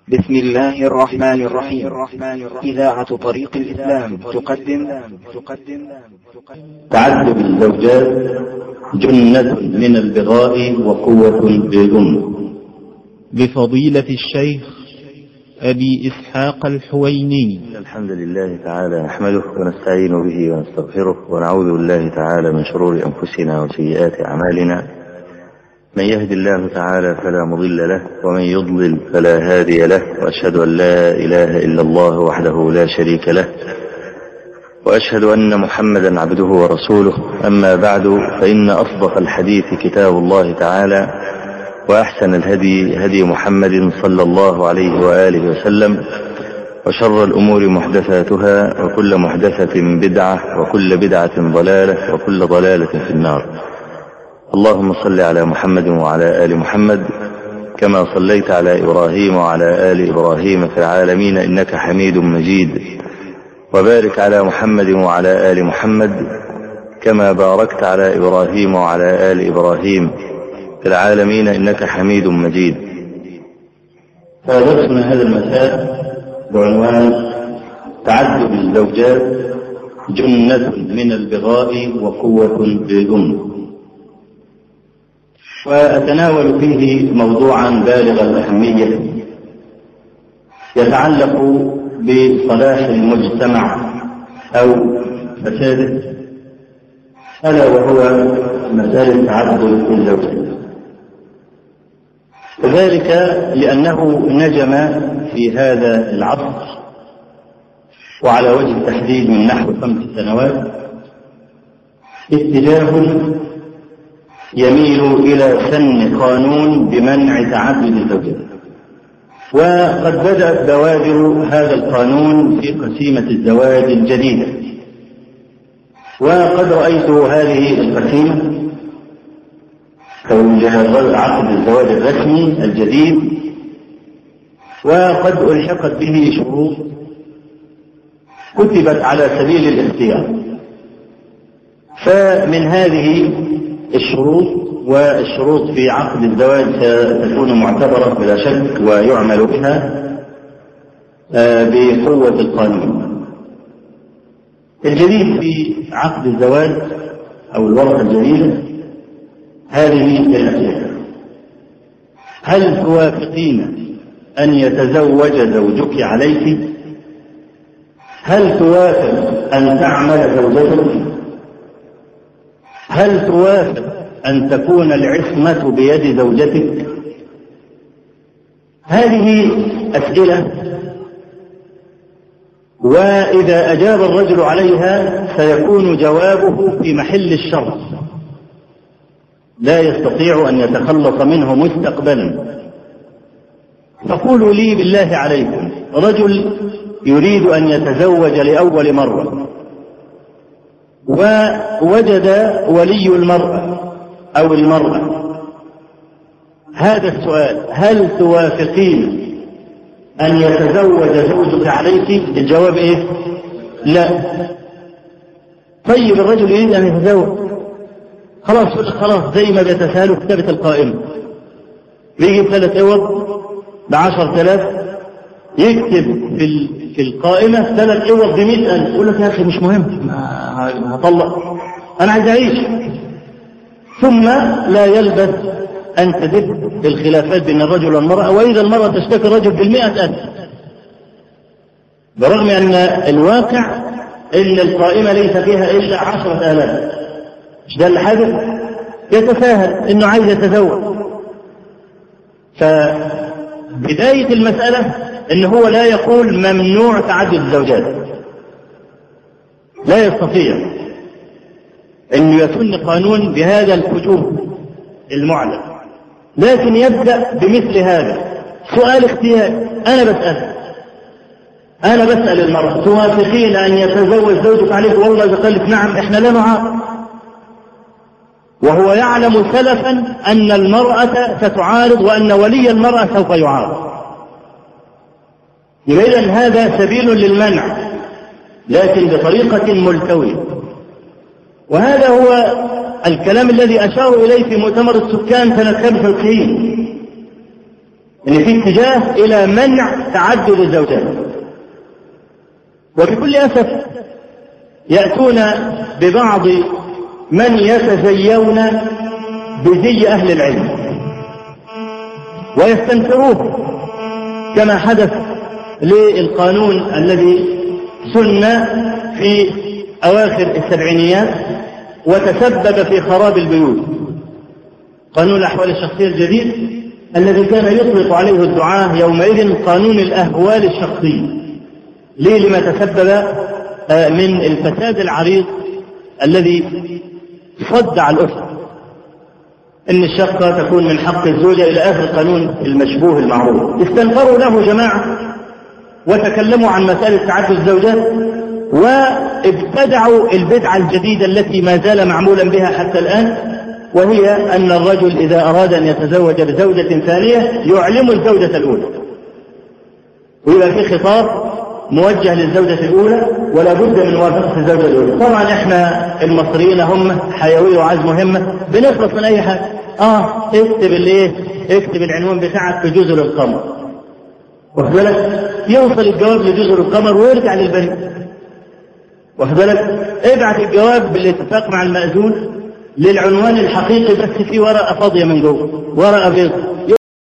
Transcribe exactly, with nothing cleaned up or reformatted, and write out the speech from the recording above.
بسم الله الرحمن الرحيم. إذاعة طريق الإسلام تقدم تعدد الزوجات جنة من البغاء وقوة للأم، بفضيلة الشيخ أبي إسحاق الحويني. الحمد لله تعالى نحمده ونستعين به ونستغفره ونعوذ بالله تعالى من شرور أنفسنا وسيئات أعمالنا. من يهد الله تعالى فلا مضل له ومن يضلل فلا هادي له، وأشهد أن لا إله إلا الله وحده لا شريك له، وأشهد أن محمدا عبده ورسوله. أما بعد، فإن أصدق الحديث كتاب الله تعالى، وأحسن الهدي هدي محمد صلى الله عليه وآله وسلم، وشر الأمور محدثاتها، وكل محدثة بدعة، وكل بدعة ضلالة، وكل ضلالة في النار. اللهم صل على محمد وعلى آل محمد كما صليت على إبراهيم وعلى آل إبراهيم في العالمين إنك حميد مجيد، وبارك على محمد وعلى آل محمد كما باركت على إبراهيم وعلى آل إبراهيم في العالمين إنك حميد مجيد. فدرسنا هذا المساء بعنوان تعدد الزوجات جنة من البغاء وقوة للأم، وأتناول فيه موضوعا بالغ الأهمية يتعلق بصلاح المجتمع أو فساده، ألا وهو مسألة تعدد الزوجات، وذلك لأنه نجم في هذا العصر، وعلى وجه التحديد من نحو خمس سنوات، اتجاه يميل إلى سن قانون بمنع تعدد الزوجات. وقد بدأت بوادر هذا القانون في قسيمة الزواج الجديدة، وقد رأيت هذه القسيمة توجيه عقد الزواج الرسمي الجديد، وقد ألحقت به شروط كتبت على سبيل الاختيار. فمن هذه الشروط، والشروط في عقد الزواج ستكون معتبرة بلا شك ويعمل بها بقوة القانون الجديد في عقد الزواج أو الورقة الجديدة، هذه الأسئلة: هل توافقين أن يتزوج زوجك عليك؟ هل توافق أن تعمل زوجتك؟ هل توافق أن تكون العصمة بيد زوجتك؟ هذه أسئلة، وإذا أجاب الرجل عليها سيكون جوابه في محل الشرط، لا يستطيع أن يتخلص منه مستقبلا. فقولوا لي بالله عليكم، رجل يريد أن يتزوج لأول مرة، ووجد ولي المرأة أو المرأة هذا السؤال: هل توافقين أن يتزوج زوجك عليك؟ الجواب إيه؟ لا. طيب الرجل يريد أن يتزوج، خلاص خلاص زي ما بيتساهلوا كتابة القائمة، بيجيب ثلاث عوض بعشر ثلاث، يكتب في في القائمة ثلاث عوض بمئة ألف، يقول لك يا أخي مش مهم، هطلق، أنا عايز أعيش. ثم لا يلبث أن تدب الخلافات بين الرجل والمرأة، وإذا المرأة تشتكي الرجل بالمئة ألف، برغم أن الواقع إن القائمة ليس فيها إلا عشرة آلاف. مش ده اللي حدث؟ يتساهل إنه عايز يتزوج. فبداية المسألة إن هو لا يقول ممنوع تعدد الزوجات، لا يستطيع أن يسن قانون بهذا الفجور المعلن، لكن يبدأ بمثل هذا: سؤال اختياري، أنا بسأل أنا بسأل المرأة: توافقين أن يتزوج زوجك عليك؟ والله إذا قالت نعم إحنا لا نعارض، وهو يعلم سلفا أن المرأة ستعارض وأن ولي المرأة سوف يعارض. إذن هذا سبيل للمنع، لكن بطريقة ملتوية. وهذا هو الكلام الذي أشاروا إليه في مؤتمر السكان سنة خمسة وتسعين، ان في اتجاه الى منع تعدد الزوجات. وبكل اسف ياتون ببعض من يتزيون بزي اهل العلم ويستنكروه، كما حدث للقانون الذي سن في اواخر السبعينيات وتسبب في خراب البيوت، قانون الاحوال الشخصيه الجديد الذي كان يطلق عليه الدعاة يومئذ قانون الأهوال الشخصية. ليه؟ لما تسبب من الفساد العريض الذي صدع الأسرة، إن الشقة تكون من حق الزوجة إلى آخر قانون المشبوه المعروف. استنفروا له جماعة وتكلموا عن مسألة تعدد الزوجات، وابتدعوا البدعة الجديدة التي ما زال معمولا بها حتى الآن، وهي أن الرجل إذا أراد أن يتزوج بزوجة ثانية يعلم الزوجة الأولى، ويبقى في خطاب موجه للزوجة الأولى ولا بد من موافقة الزوجة الأولى. طبعا إحنا المصريين هم حيوية وعزم مهمة، بنخلص من أي حاجة. آه اكتب الإيه؟ اكتب العنوان بتاعك في جزر القمر، واخد بالك؟ يوصل الجواب لجزر القمر ويرجع للبريد، واخد بالك؟ ابعت الجواب بالاتفاق مع المأذون للعنوان الحقيقي، بس في ورقة فاضية من جوه، ورقة بيضاء،